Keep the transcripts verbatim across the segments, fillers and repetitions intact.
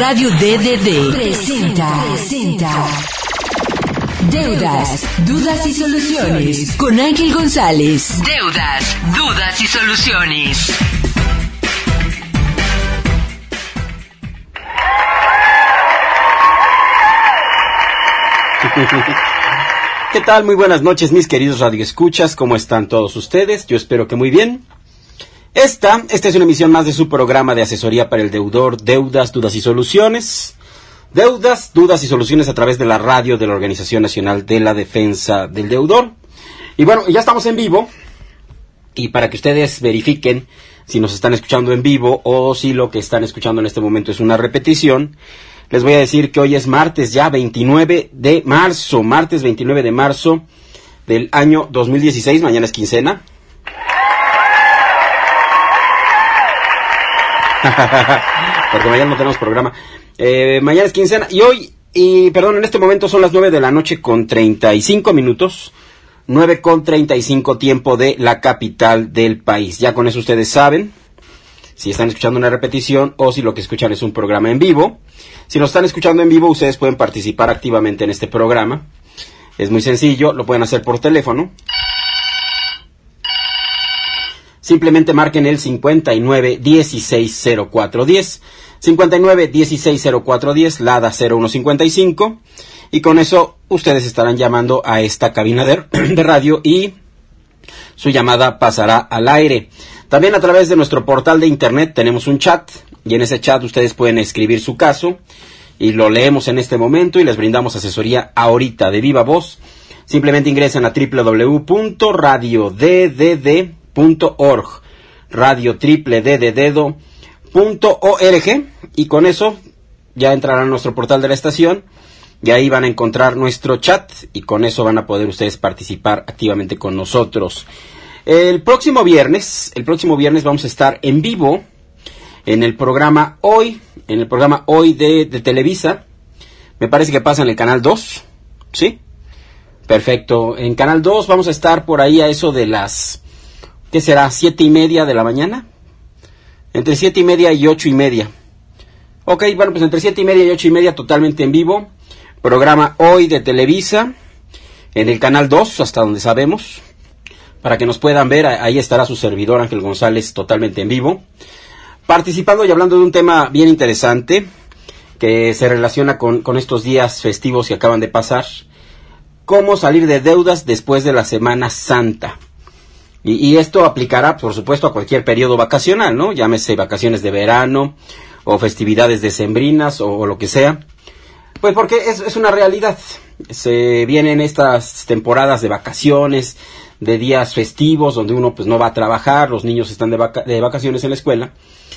Radio D D D presenta, presenta Deudas, Dudas y Soluciones con Ángel González. Deudas, Dudas y Soluciones. ¿Qué tal? Muy buenas noches, mis queridos radioescuchas. ¿Cómo están todos ustedes? Yo espero que muy bien. Esta, esta es una emisión más de su programa de asesoría para el deudor, Deudas, Dudas y Soluciones. Deudas, Dudas y Soluciones a través de la radio de la Organización Nacional de la Defensa del Deudor. Y bueno, ya estamos en vivo. Y para que ustedes verifiquen si nos están escuchando en vivo o si lo que están escuchando en este momento es una repetición, les voy a decir que hoy es martes ya veintinueve de marzo, martes veintinueve de marzo del año dos mil dieciséis, mañana es quincena. Porque mañana no tenemos programa. Eh, mañana es quincena y hoy, y perdón, en este momento son las nueve de la noche con treinta y cinco minutos, nueve con treinta y cinco tiempo de la capital del país. Ya con eso ustedes saben si están escuchando una repetición o si lo que escuchan es un programa en vivo. Si nos están escuchando en vivo, ustedes pueden participar activamente en este programa. Es muy sencillo, lo pueden hacer por teléfono. Simplemente marquen el cincuenta y nueve dieciséis cero cuatro diez, cincuenta y nueve dieciséis cero cuatro diez, LADA cero uno cincuenta y cinco, y con eso ustedes estarán llamando a esta cabina de, de radio y su llamada pasará al aire. También a través de nuestro portal de internet tenemos un chat, y en ese chat ustedes pueden escribir su caso, y lo leemos en este momento y les brindamos asesoría ahorita de viva voz. Simplemente ingresen a doble u doble u doble u punto radio d d d punto org, radio triple d de dedo punto org, y con eso ya entrarán a nuestro portal de la estación y ahí van a encontrar nuestro chat y con eso van a poder ustedes participar activamente con nosotros. El próximo viernes, el próximo viernes vamos a estar en vivo en el programa Hoy, en el programa Hoy de, de Televisa. Me parece que pasa en el canal dos, ¿sí? Perfecto. En canal dos vamos a estar por ahí a eso de las, ¿qué será? Siete y media de la mañana. Entre siete y media y ocho y media. Ok, bueno, pues entre siete y media y ocho y media totalmente en vivo. Programa Hoy de Televisa. En el canal dos, hasta donde sabemos. Para que nos puedan ver, ahí estará su servidor Ángel González totalmente en vivo. Participando y hablando de un tema bien interesante. Que se relaciona con, con estos días festivos que acaban de pasar. Cómo salir de deudas después de la Semana Santa. Y, y esto aplicará, por supuesto, a cualquier periodo vacacional, ¿no? Llámese vacaciones de verano, o festividades decembrinas, o, o lo que sea. Pues porque es, es una realidad. Se vienen estas temporadas de vacaciones, de días festivos, donde uno pues no va a trabajar, los niños están de, vaca- de vacaciones en la escuela.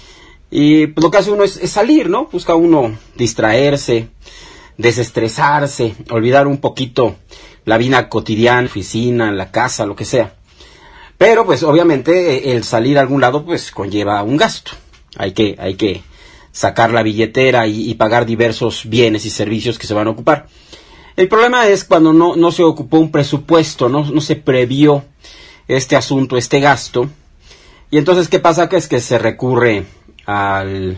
Y pues lo que hace uno es, es salir, ¿no? Busca uno distraerse, desestresarse, olvidar un poquito la vida cotidiana, oficina, la casa, lo que sea. Pero pues obviamente el salir a algún lado pues conlleva un gasto. Hay que, hay que sacar la billetera y, y pagar diversos bienes y servicios que se van a ocupar. El problema es cuando no, no se ocupó un presupuesto, no, no se previó este asunto, este gasto. Y entonces, ¿qué pasa? Que es que se recurre al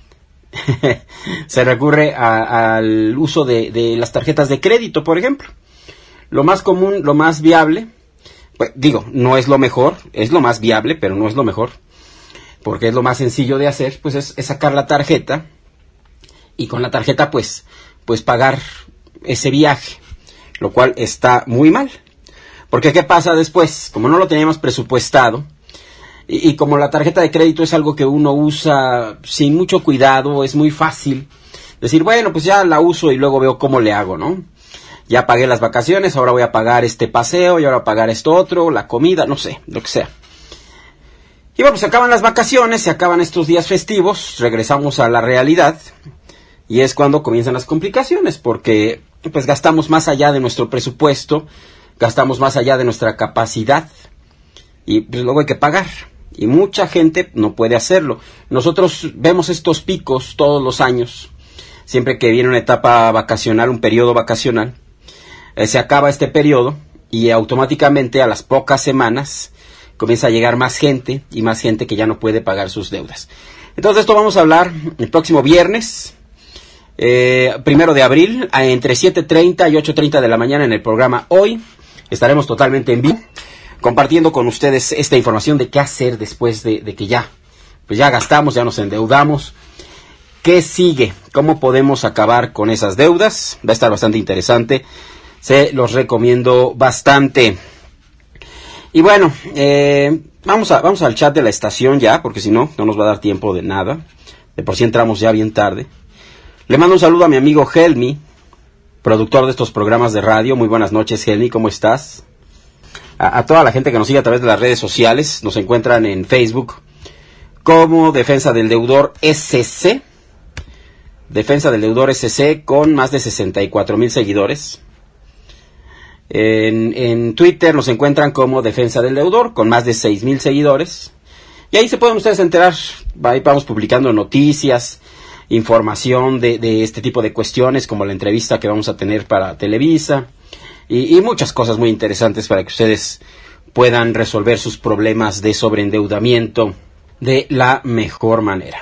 se recurre a, al uso de, de las tarjetas de crédito, por ejemplo. Lo más común, lo más viable, pues, digo, no es lo mejor, es lo más viable, pero no es lo mejor, porque es lo más sencillo de hacer, pues es, es sacar la tarjeta y con la tarjeta pues, pues pagar ese viaje, lo cual está muy mal, porque ¿qué pasa después? Como no lo teníamos presupuestado y, y como la tarjeta de crédito es algo que uno usa sin mucho cuidado, es muy fácil decir, bueno, pues ya la uso y luego veo cómo le hago, ¿no? Ya pagué las vacaciones, ahora voy a pagar este paseo, y ahora voy a pagar esto otro, la comida, no sé, lo que sea. Y bueno, pues se acaban las vacaciones, se acaban estos días festivos, regresamos a la realidad, y es cuando comienzan las complicaciones, porque pues gastamos más allá de nuestro presupuesto, gastamos más allá de nuestra capacidad, y pues luego hay que pagar, y mucha gente no puede hacerlo. Nosotros vemos estos picos todos los años, siempre que viene una etapa vacacional, un periodo vacacional, eh, se acaba este periodo y automáticamente a las pocas semanas comienza a llegar más gente y más gente que ya no puede pagar sus deudas. Entonces de esto vamos a hablar el próximo viernes. Eh, primero de abril, entre siete treinta y ocho treinta de la mañana en el programa Hoy. Estaremos totalmente en vivo, compartiendo con ustedes esta información de qué hacer después de, de que ya, pues ya gastamos, ya nos endeudamos. ¿Qué sigue? ¿Cómo podemos acabar con esas deudas? Va a estar bastante interesante. Se los recomiendo bastante. Y bueno, eh, vamos a, vamos al chat de la estación ya, porque si no, no nos va a dar tiempo de nada. De por sí entramos ya bien tarde. Le mando un saludo a mi amigo Helmi, productor de estos programas de radio. Muy buenas noches, Helmi, ¿cómo estás? A, a toda la gente que nos sigue a través de las redes sociales, nos encuentran en Facebook como Defensa del Deudor S C. Defensa del Deudor S C con más de sesenta y cuatro mil seguidores. En, en Twitter nos encuentran como Defensa del Deudor, con más de seis mil seguidores. Y ahí se pueden ustedes enterar, ahí vamos publicando noticias, información de, de este tipo de cuestiones, como la entrevista que vamos a tener para Televisa, y, y muchas cosas muy interesantes para que ustedes puedan resolver sus problemas de sobreendeudamiento de la mejor manera.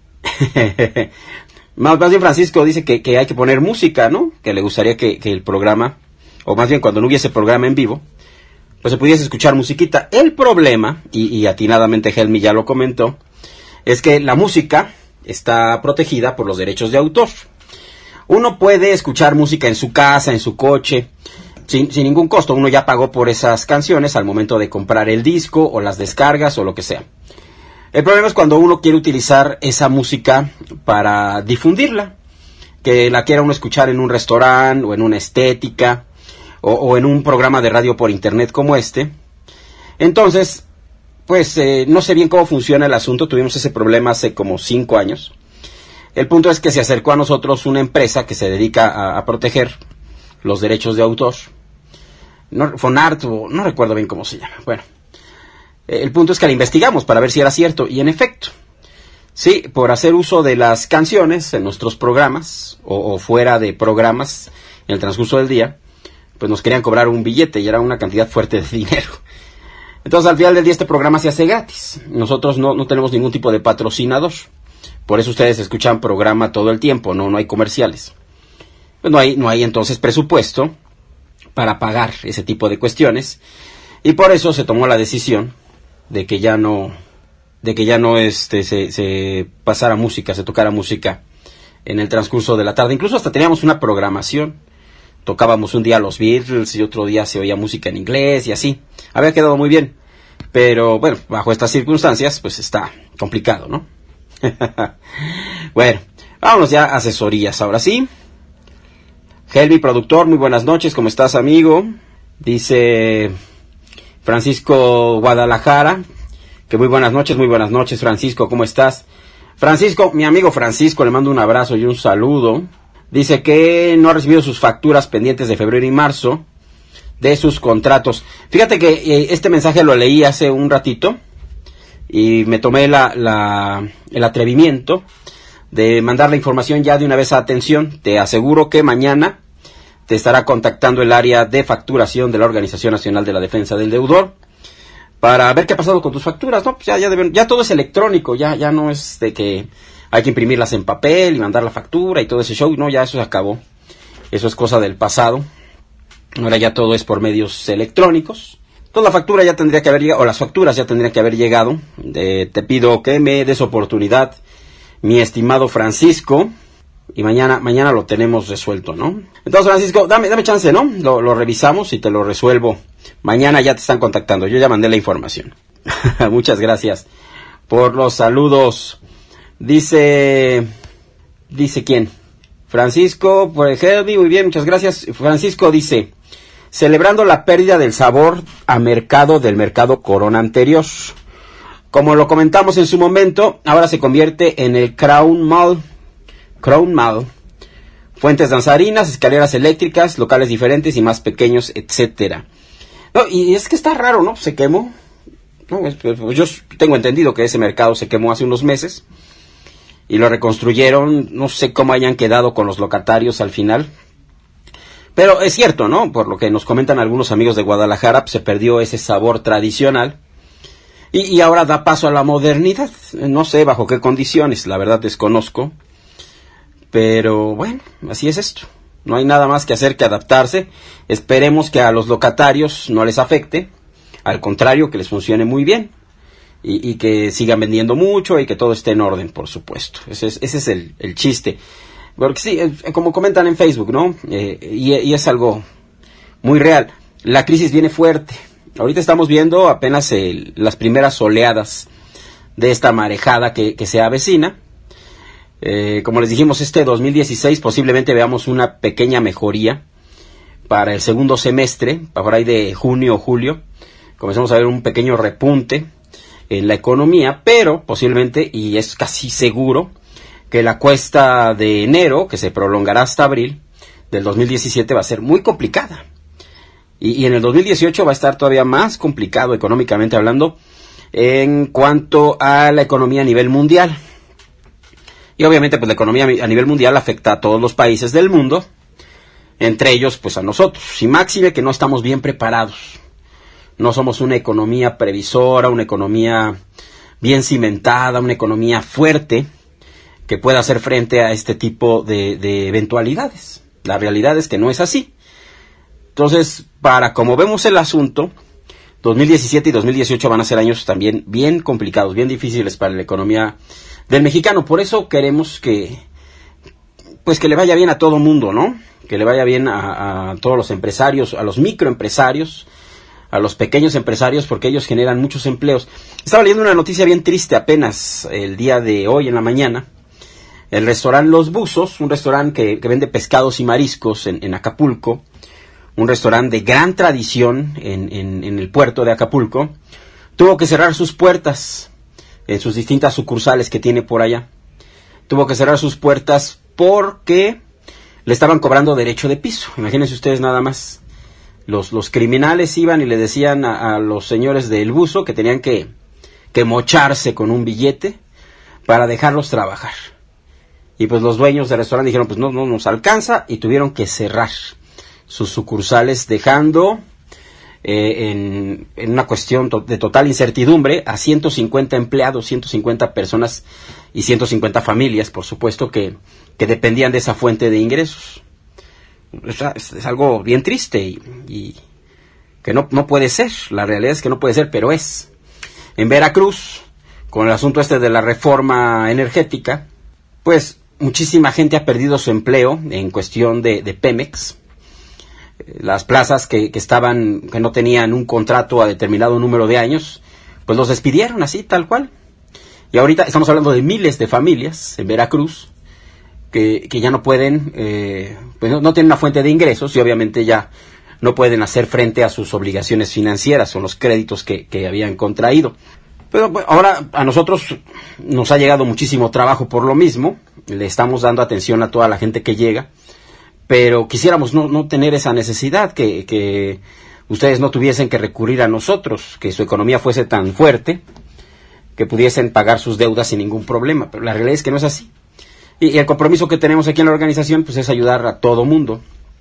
más, más bien Francisco dice que, que hay que poner música, ¿no? Que le gustaría que, que el programa, o más bien cuando no hubiese programa en vivo, pues se pudiese escuchar musiquita. El problema, y, y atinadamente Helmi ya lo comentó, es que la música está protegida por los derechos de autor. Uno puede escuchar música en su casa, en su coche, sin, sin ningún costo. Uno ya pagó por esas canciones al momento de comprar el disco, o las descargas, o lo que sea. El problema es cuando uno quiere utilizar esa música para difundirla, que la quiera uno escuchar en un restaurante, o en una estética, O, o en un programa de radio por internet como este. Entonces, pues eh, no sé bien cómo funciona el asunto. Tuvimos ese problema hace como cinco años. El punto es que se acercó a nosotros una empresa que se dedica a, a proteger los derechos de autor. No, Fonart, o no recuerdo bien cómo se llama. Bueno, eh, el punto es que la investigamos para ver si era cierto. Y en efecto, sí, por hacer uso de las canciones en nuestros programas, o, o fuera de programas en el transcurso del día, pues nos querían cobrar un billete y era una cantidad fuerte de dinero. Entonces al final del día este programa se hace gratis. Nosotros no, no tenemos ningún tipo de patrocinador. Por eso ustedes escuchan programa todo el tiempo, no, no hay comerciales. Pues no hay, no hay entonces presupuesto para pagar ese tipo de cuestiones. Y por eso se tomó la decisión de que ya no, de que ya no este, se, se pasara música, se tocara música en el transcurso de la tarde. Incluso hasta teníamos una programación. Tocábamos un día los Beatles y otro día se oía música en inglés y así. Había quedado muy bien. Pero bueno, bajo estas circunstancias, pues está complicado, ¿no? Bueno, vámonos ya a asesorías. Ahora sí. Helmi, productor, muy buenas noches. ¿Cómo estás, amigo? Dice Francisco Guadalajara, que muy buenas noches, muy buenas noches, Francisco. ¿Cómo estás? Francisco, mi amigo Francisco, le mando un abrazo y un saludo. Dice que no ha recibido sus facturas pendientes de febrero y marzo de sus contratos. Fíjate que eh, este mensaje lo leí hace un ratito y me tomé la, la, el atrevimiento de mandar la información ya de una vez a atención. Te aseguro que mañana te estará contactando el área de facturación de la Organización Nacional de la Defensa del Deudor para ver qué ha pasado con tus facturas. No, pues ya, ya, deben, ya todo es electrónico, ya, ya no es de que hay que imprimirlas en papel y mandar la factura y todo ese show. No, ya eso se acabó. Eso es cosa del pasado. Ahora ya todo es por medios electrónicos. Entonces la factura ya tendría que haber llegado, o las facturas ya tendrían que haber llegado. Eh, te pido que me des oportunidad, mi estimado Francisco. Y mañana, mañana lo tenemos resuelto, ¿no? Entonces, Francisco, dame, dame chance, ¿no? Lo, lo revisamos y te lo resuelvo. Mañana ya te están contactando. Yo ya mandé la información. Muchas gracias por los saludos. Dice, dice quién, Francisco, por ejemplo, muy bien, muchas gracias. Francisco dice, celebrando la pérdida del sabor a mercado del mercado Corona anterior. Como lo comentamos en su momento, ahora se convierte en el Crown Mall, Crown Mall, fuentes danzarinas, escaleras eléctricas, locales diferentes y más pequeños, etcétera. No, y es que está raro, ¿no? Se quemó. No, pues yo tengo entendido que ese mercado se quemó hace unos meses. Y lo reconstruyeron, no sé cómo hayan quedado con los locatarios al final. Pero es cierto, ¿no? Por lo que nos comentan algunos amigos de Guadalajara, pues se perdió ese sabor tradicional. Y, y ahora da paso a la modernidad. No sé bajo qué condiciones, la verdad desconozco. Pero bueno, así es esto. No hay nada más que hacer que adaptarse. Esperemos que a los locatarios no les afecte. Al contrario, que les funcione muy bien. Y, y que sigan vendiendo mucho y que todo esté en orden, por supuesto. Ese es, ese es el, el chiste. Porque sí, como comentan en Facebook, ¿no? Eh, y, y es algo muy real. La crisis viene fuerte. Ahorita estamos viendo apenas el, las primeras oleadas de esta marejada que, que se avecina. Eh, como les dijimos, este dos mil dieciséis posiblemente veamos una pequeña mejoría para el segundo semestre, para por ahí de junio o julio. Comenzamos a ver un pequeño repunte en la economía, pero posiblemente, y es casi seguro, que la cuesta de enero, que se prolongará hasta abril del dos mil diecisiete, va a ser muy complicada. Y, y en el dos mil dieciocho va a estar todavía más complicado económicamente hablando en cuanto a la economía a nivel mundial. Y obviamente pues la economía a nivel mundial afecta a todos los países del mundo, entre ellos pues a nosotros. Y máxime que no estamos bien preparados. No somos una economía previsora, una economía bien cimentada, una economía fuerte que pueda hacer frente a este tipo de, de eventualidades. La realidad es que no es así. Entonces, para como vemos el asunto, dos mil diecisiete y dos mil dieciocho van a ser años también bien complicados, bien difíciles para la economía del mexicano. Por eso queremos que, pues que le vaya bien a todo mundo, ¿no? Que le vaya bien a, a todos los empresarios, a los microempresarios, a los pequeños empresarios, porque ellos generan muchos empleos. Estaba leyendo una noticia bien triste apenas el día de hoy en la mañana. El restaurante Los Buzos, un restaurante que, que vende pescados y mariscos en, en Acapulco, un restaurante de gran tradición en, en, en el puerto de Acapulco, tuvo que cerrar sus puertas en sus distintas sucursales que tiene por allá. Tuvo que cerrar sus puertas porque le estaban cobrando derecho de piso. Imagínense ustedes nada más. Los, los criminales iban y le decían a, a los señores del buzo que tenían que, que mocharse con un billete para dejarlos trabajar. Y pues los dueños del restaurante dijeron, pues no, no nos alcanza, y tuvieron que cerrar sus sucursales, dejando eh, en, en una cuestión to- de total incertidumbre a ciento cincuenta empleados, ciento cincuenta personas y ciento cincuenta familias, por supuesto, que, que dependían de esa fuente de ingresos. Es, es, es algo bien triste y, y que no, no puede ser. La realidad es que no puede ser, pero es. En Veracruz, con el asunto este de la reforma energética, pues muchísima gente ha perdido su empleo en cuestión de, de Pemex. Las plazas que, que estaban, que no tenían un contrato a determinado número de años, pues los despidieron así, tal cual. Y ahorita estamos hablando de miles de familias en Veracruz que, que ya no pueden, eh, pues no, no tienen una fuente de ingresos y obviamente ya no pueden hacer frente a sus obligaciones financieras o los créditos que, que habían contraído. Pero bueno, ahora a nosotros nos ha llegado muchísimo trabajo por lo mismo, le estamos dando atención a toda la gente que llega, pero quisiéramos no, no tener esa necesidad, que, que ustedes no tuviesen que recurrir a nosotros, que su economía fuese tan fuerte, que pudiesen pagar sus deudas sin ningún problema, pero la realidad es que no es así. Y, y el compromiso que tenemos aquí en la organización pues es ayudar a todo mundo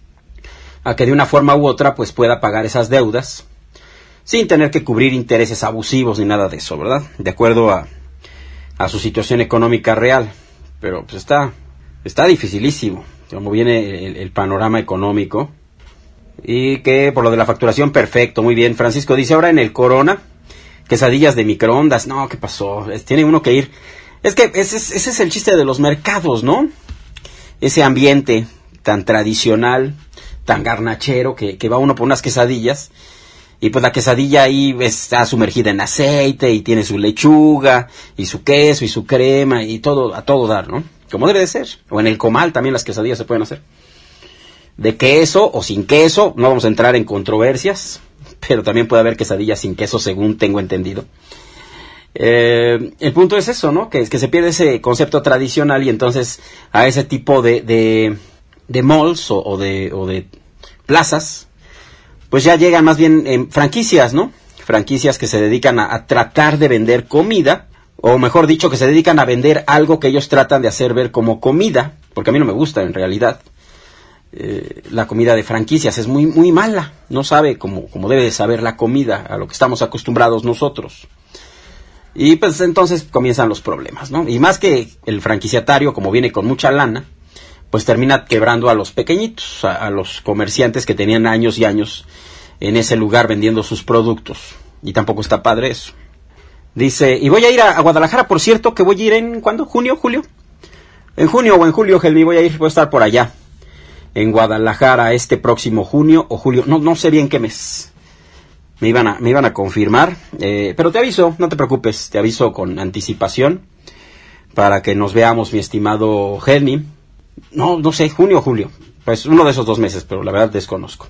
a que de una forma u otra pues pueda pagar esas deudas sin tener que cubrir intereses abusivos ni nada de eso, ¿verdad? De acuerdo a, a su situación económica real. Pero pues está, está dificilísimo como viene el, el panorama económico. Y que por lo de la facturación, perfecto, muy bien. Francisco dice, ahora en el Corona, quesadillas de microondas. No, ¿qué pasó? Tiene uno que ir. Es que ese es, ese es el chiste de los mercados, ¿no? Ese ambiente tan tradicional, tan garnachero, que, que va uno por unas quesadillas. Y pues la quesadilla ahí está sumergida en aceite y tiene su lechuga y su queso y su crema y todo, a todo dar, ¿no? Como debe de ser. O en el comal también las quesadillas se pueden hacer. De queso o sin queso, no vamos a entrar en controversias, pero también puede haber quesadillas sin queso según tengo entendido. Eh, el punto es eso, ¿no? Que, que se pierde ese concepto tradicional y entonces a ese tipo de, de, de malls o, o, de, o de plazas, pues ya llegan más bien en franquicias, ¿no? Franquicias que se dedican a, a tratar de vender comida, o mejor dicho, que se dedican a vender algo que ellos tratan de hacer ver como comida, porque a mí no me gusta en realidad. Eh, la comida de franquicias es muy muy mala, no sabe como, como debe de saber la comida, a lo que estamos acostumbrados nosotros. Y pues entonces comienzan los problemas, ¿no? Y más que el franquiciatario, como viene con mucha lana, pues termina quebrando a los pequeñitos, a, a los comerciantes que tenían años y años en ese lugar vendiendo sus productos. Y tampoco está padre eso. Dice, y voy a ir a, a Guadalajara, por cierto, que voy a ir en, ¿cuándo? ¿Junio? ¿Julio? En junio o en julio, Helmi, voy a ir, voy a estar por allá, en Guadalajara, este próximo junio o julio, no, no sé bien qué mes. Me iban a, me iban a confirmar, eh, pero te aviso, no te preocupes, te aviso con anticipación, para que nos veamos, mi estimado Helmi. No, no sé, junio o julio, pues uno de esos dos meses, pero la verdad desconozco.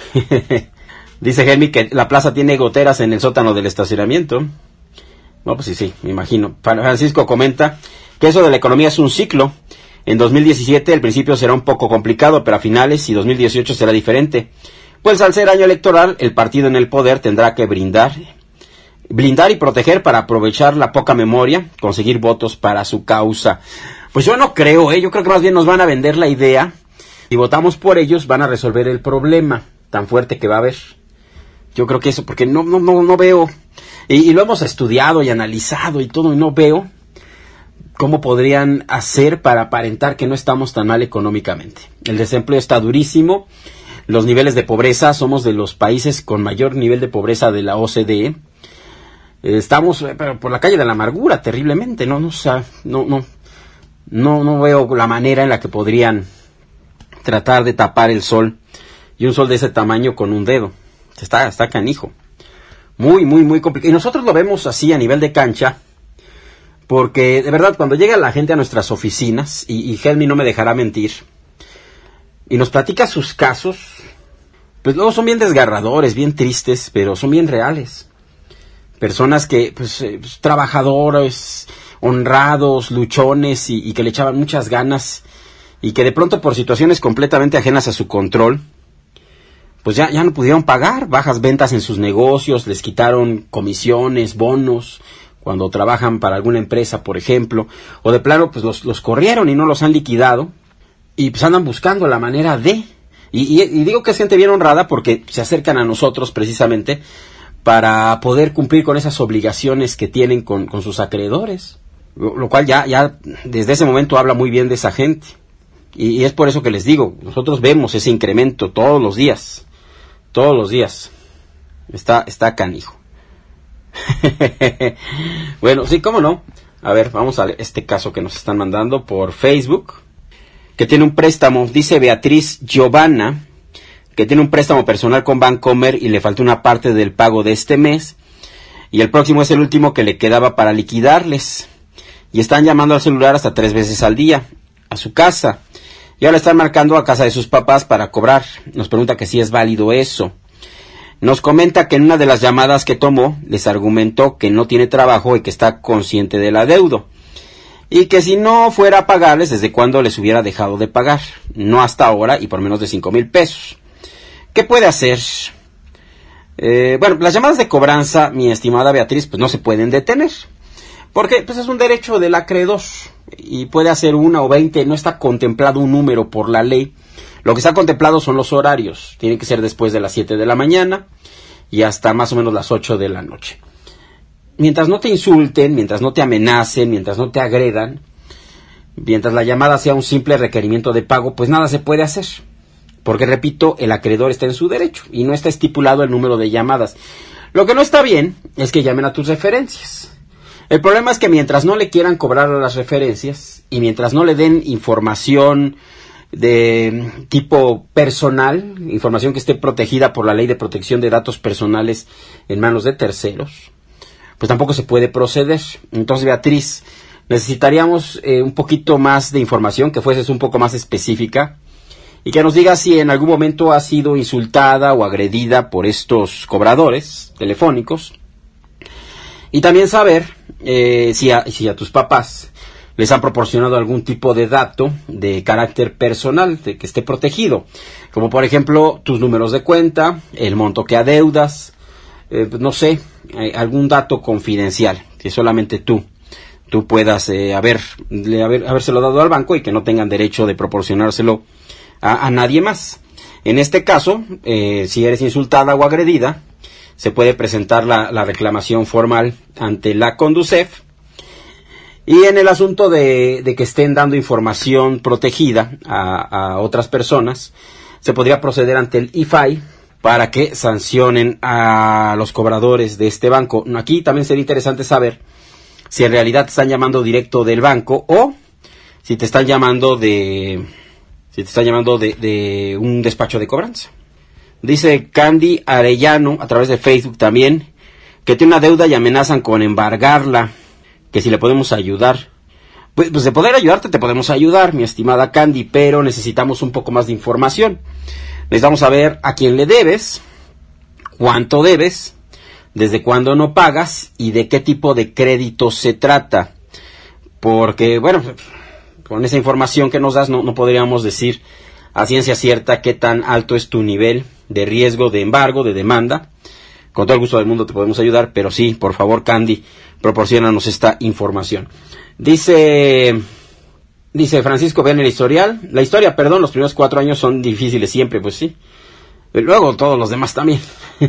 Dice Helmi que la plaza tiene goteras en el sótano del estacionamiento. No, pues sí, sí, me imagino. Francisco comenta que eso de la economía es un ciclo. En dos mil diecisiete el principio será un poco complicado, pero a finales y dos mil dieciocho será diferente. Pues al ser año electoral, el partido en el poder tendrá que brindar, blindar y proteger para aprovechar la poca memoria, conseguir votos para su causa. Pues yo no creo, ¿eh? Yo creo que más bien nos van a vender la idea, y votamos por ellos, van a resolver el problema tan fuerte que va a haber. Yo creo que eso, porque no, no, no, no veo, y, y lo hemos estudiado y analizado y todo, y no veo cómo podrían hacer para aparentar que no estamos tan mal económicamente. El desempleo está durísimo, los niveles de pobreza, somos de los países con mayor nivel de pobreza de la O C D E. Estamos pero por la calle de la amargura terriblemente, no, no, o sea, no, no, no, no veo la manera en la que podrían tratar de tapar el sol, y un sol de ese tamaño con un dedo. Está, está canijo. Muy, muy, muy complicado. Y nosotros lo vemos así a nivel de cancha, porque de verdad cuando llega la gente a nuestras oficinas, y, y Helmi no me dejará mentir, y nos platica sus casos, pues luego son bien desgarradores, bien tristes, pero son bien reales. Personas que, pues, eh, pues trabajadores, honrados, luchones, y, y que le echaban muchas ganas, y que de pronto por situaciones completamente ajenas a su control, pues ya, ya no pudieron pagar, bajas ventas en sus negocios, les quitaron comisiones, bonos, cuando trabajan para alguna empresa, por ejemplo, o de plano, pues los, los corrieron y no los han liquidado, y pues andan buscando la manera de, y, y, y digo que es gente bien honrada porque se acercan a nosotros precisamente para poder cumplir con esas obligaciones que tienen con, con sus acreedores, lo, lo cual ya, ya desde ese momento habla muy bien de esa gente, y, y es por eso que les digo, nosotros vemos ese incremento todos los días, todos los días, está, está canijo. Bueno, sí, cómo no. A ver, vamos a ver este caso que nos están mandando por Facebook, que tiene un préstamo, dice Beatriz Giovanna, que tiene un préstamo personal con Bancomer y le falta una parte del pago de este mes, y el próximo es el último que le quedaba para liquidarles, y están llamando al celular hasta tres veces al día, a su casa, y ahora están marcando a casa de sus papás para cobrar. Nos pregunta que si es válido eso. Nos comenta que en una de las llamadas que tomó, les argumentó que no tiene trabajo y que está consciente del adeudo, y que si no fuera a pagarles, desde cuándo les hubiera dejado de pagar, no hasta ahora y por menos de cinco mil pesos. ¿Qué puede hacer? Eh, bueno, las llamadas de cobranza, mi estimada Beatriz, pues no se pueden detener, porque pues es un derecho del acreedor, y puede hacer una o veinte, no está contemplado un número por la ley. Lo que está contemplado son los horarios, tiene que ser después de las siete de la mañana y hasta más o menos las ocho de la noche. Mientras no te insulten, mientras no te amenacen, mientras no te agredan, mientras la llamada sea un simple requerimiento de pago, pues nada se puede hacer. Porque, repito, el acreedor está en su derecho y no está estipulado el número de llamadas. Lo que no está bien es que llamen a tus referencias. El problema es que mientras no le quieran cobrar a las referencias y mientras no le den información de tipo personal, información que esté protegida por la Ley de Protección de Datos Personales en manos de terceros, pues tampoco se puede proceder. Entonces, Beatriz, necesitaríamos eh, un poquito más de información, que fuese un poco más específica, y que nos diga si en algún momento ha sido insultada o agredida por estos cobradores telefónicos, y también saber eh, si, a, si a tus papás les han proporcionado algún tipo de dato de carácter personal, de que esté protegido, como por ejemplo tus números de cuenta, el monto que adeudas, eh, no sé, eh, algún dato confidencial que solamente tú tú puedas eh, haber, haber habérselo dado al banco y que no tengan derecho de proporcionárselo a, a nadie más. En este caso, eh, si eres insultada o agredida, se puede presentar la, la reclamación formal ante la Conducef. Y en el asunto de, de que estén dando información protegida a, a otras personas, se podría proceder ante el I F A I para que sancionen a los cobradores de este banco. Aquí también sería interesante saber si en realidad te están llamando directo del banco o si te están llamando de si te están llamando de, de un despacho de cobranza. Dice Candy Arellano a través de Facebook también que tiene una deuda y amenazan con embargarla, que si le podemos ayudar. Pues, pues de poder ayudarte te podemos ayudar, mi estimada Candy, pero necesitamos un poco más de información. Necesitamos saber a quién le debes, cuánto debes, desde cuándo no pagas y de qué tipo de crédito se trata. Porque, bueno, con esa información que nos das no, no podríamos decir a ciencia cierta qué tan alto es tu nivel de riesgo de embargo, de demanda. Con todo el gusto del mundo te podemos ayudar, pero sí, por favor, Candy, proporciónanos esta información. Dice... Dice Francisco, vean el historial. La historia, perdón, los primeros cuatro años son difíciles siempre, pues sí. Pero luego todos los demás también.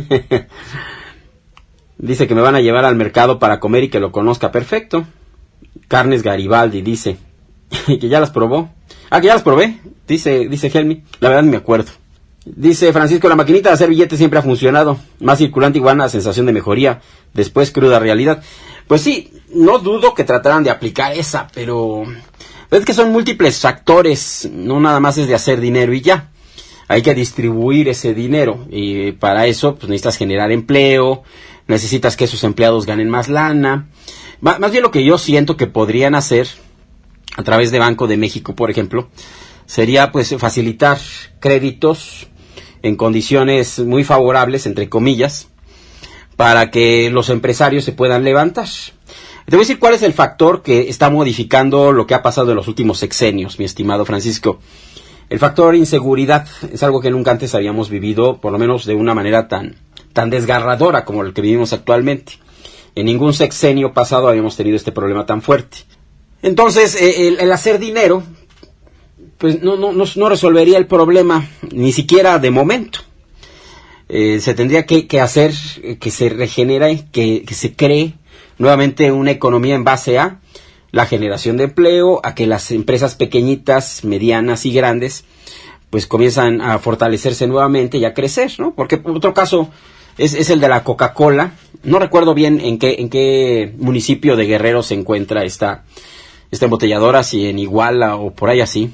Dice que me van a llevar al mercado para comer y que lo conozca. Perfecto. Carnes Garibaldi, dice. Que ya las probó. Ah, que ya las probé. Dice, dice Helmi. La verdad ni me acuerdo. Dice Francisco, la maquinita de hacer billetes siempre ha funcionado. Más circulante igual a sensación de mejoría. Después cruda realidad. Pues sí, no dudo que trataran de aplicar esa, pero... Es que son múltiples factores, no nada más es de hacer dinero y ya. Hay que distribuir ese dinero y para eso pues necesitas generar empleo, necesitas que esos empleados ganen más lana. Más bien lo que yo siento que podrían hacer a través de Banco de México, por ejemplo, sería pues facilitar créditos en condiciones muy favorables, entre comillas, para que los empresarios se puedan levantar. Te voy a decir cuál es el factor que está modificando lo que ha pasado en los últimos sexenios, mi estimado Francisco. El factor inseguridad es algo que nunca antes habíamos vivido, por lo menos de una manera tan, tan desgarradora como el que vivimos actualmente. En ningún sexenio pasado habíamos tenido este problema tan fuerte. Entonces, el, el hacer dinero, pues no, no, no, no resolvería el problema, ni siquiera de momento. Eh, se tendría que, que hacer que se regenere, que, que se cree nuevamente una economía en base a la generación de empleo, a que las empresas pequeñitas, medianas y grandes, pues comienzan a fortalecerse nuevamente y a crecer, ¿no? Porque otro caso es, es el de la Coca-Cola. No recuerdo bien en qué, en qué municipio de Guerrero se encuentra esta, esta embotelladora, si en Iguala o por ahí así.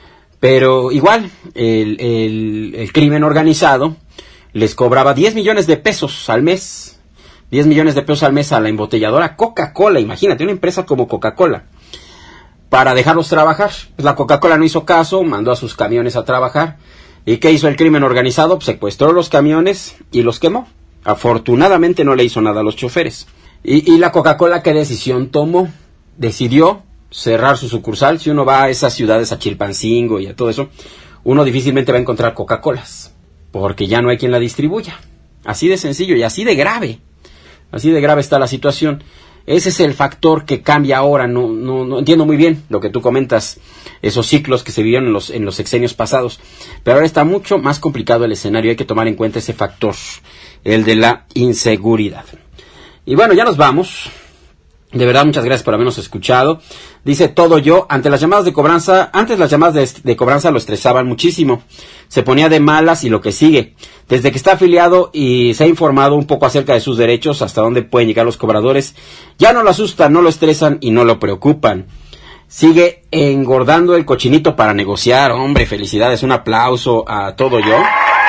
Pero igual, el, el, el crimen organizado les cobraba diez millones de pesos al mes. diez millones de pesos al mes a la embotelladora Coca-Cola, imagínate, una empresa como Coca-Cola, para dejarlos trabajar. Pues la Coca-Cola no hizo caso, mandó a sus camiones a trabajar. ¿Y qué hizo el crimen organizado? Pues secuestró los camiones y los quemó. Afortunadamente no le hizo nada a los choferes. ¿Y, y la Coca-Cola qué decisión tomó? Decidió cerrar su sucursal. Si uno va a esas ciudades, a Chilpancingo y a todo eso, uno difícilmente va a encontrar Coca-Colas, porque ya no hay quien la distribuya. Así de sencillo y así de grave. Así de grave está la situación. Ese es el factor que cambia ahora. No, no, no entiendo muy bien lo que tú comentas, esos ciclos que se vivieron en los, en los sexenios pasados. Pero ahora está mucho más complicado el escenario. Hay que tomar en cuenta ese factor, el de la inseguridad. Y bueno, ya nos vamos. De verdad, muchas gracias por habernos escuchado. Dice Todo Yo, ante las llamadas de cobranza, antes las llamadas de, de cobranza lo estresaban muchísimo. Se ponía de malas y lo que sigue. Desde que está afiliado y se ha informado un poco acerca de sus derechos, hasta dónde pueden llegar los cobradores, ya no lo asustan, no lo estresan y no lo preocupan. Sigue engordando el cochinito para negociar. Hombre, felicidades, un aplauso a Todo Yo.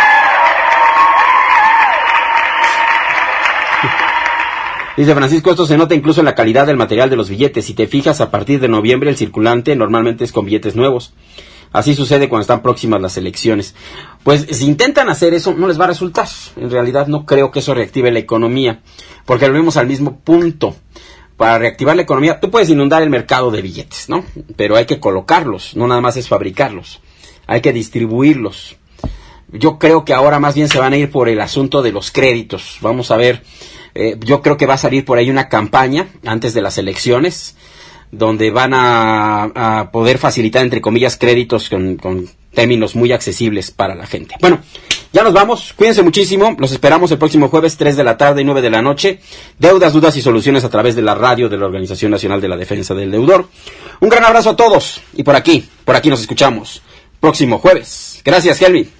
Dice Francisco, esto se nota incluso en la calidad del material de los billetes. Si te fijas, a partir de noviembre el circulante normalmente es con billetes nuevos. Así sucede cuando están próximas las elecciones. Pues si intentan hacer eso, no les va a resultar. En realidad no creo que eso reactive la economía, porque volvemos al mismo punto. Para reactivar la economía, tú puedes inundar el mercado de billetes, ¿no? Pero hay que colocarlos, no nada más es fabricarlos. Hay que distribuirlos. Yo creo que ahora más bien se van a ir por el asunto de los créditos. Vamos a ver. Eh, yo creo que va a salir por ahí una campaña antes de las elecciones, donde van a, a poder facilitar, entre comillas, créditos con, con términos muy accesibles para la gente. Bueno, Ya nos vamos, cuídense muchísimo, los esperamos el próximo jueves, tres de la tarde y nueve de la noche. Deudas, dudas y soluciones a través de la radio de la Organización Nacional de la Defensa del Deudor. Un gran abrazo a todos y por aquí, por aquí nos escuchamos próximo jueves. Gracias, Helmi.